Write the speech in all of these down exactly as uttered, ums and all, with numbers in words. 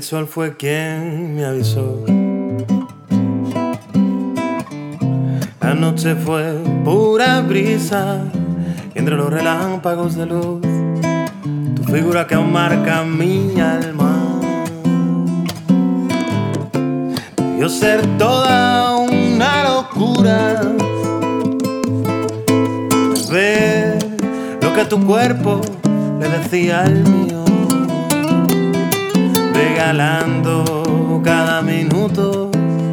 sol fue quien me avisó. La noche fue pura brisa y entre los relámpagos de luz tu figura que aún marca mi alma. Debió ser toda una locura ver lo que tu cuerpo le decía al mío, regalando cada minuto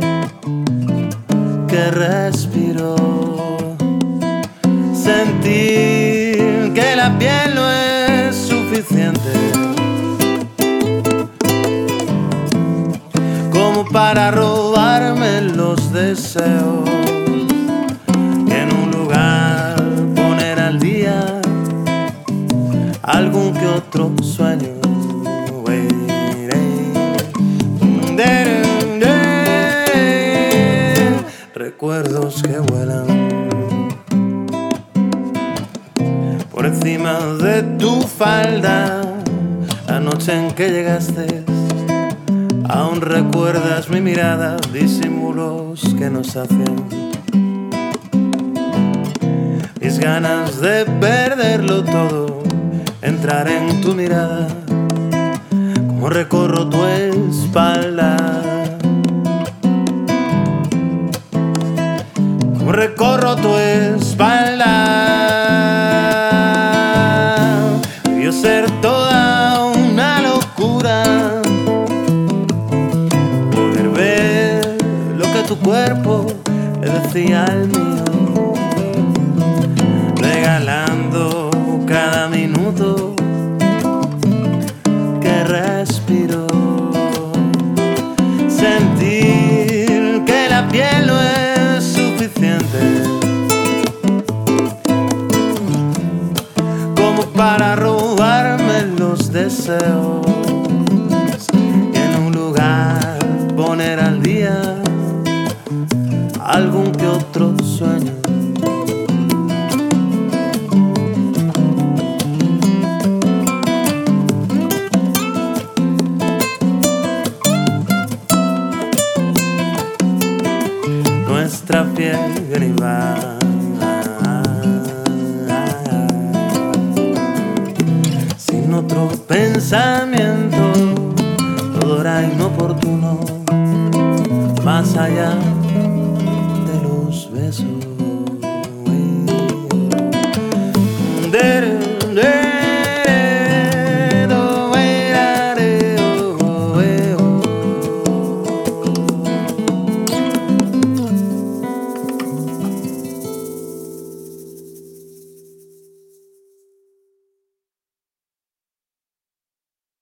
que respiro. Sentir que la piel no es suficiente como para robarme los deseos, y en un lugar poner al día algún que otro sueño. Recuerdos que vuelan por encima de tu falda. La noche en que llegaste, aún recuerdas mi mirada, disimulos que nos hacen. Mis ganas de perderlo todo, entrar en tu mirada, como recorro tu espalda. Recorro tu espalda. Debió ser toda una locura poder ver lo que tu cuerpo le decía al mío, regalando cada minuto que respiro. Sentir que la piel no es suficiente como para robarme los deseos, y en un lugar poner al día algún que otro sueño. Nuestra fiebre iba sin otro pensamiento, todo era inoportuno, más allá de los besos.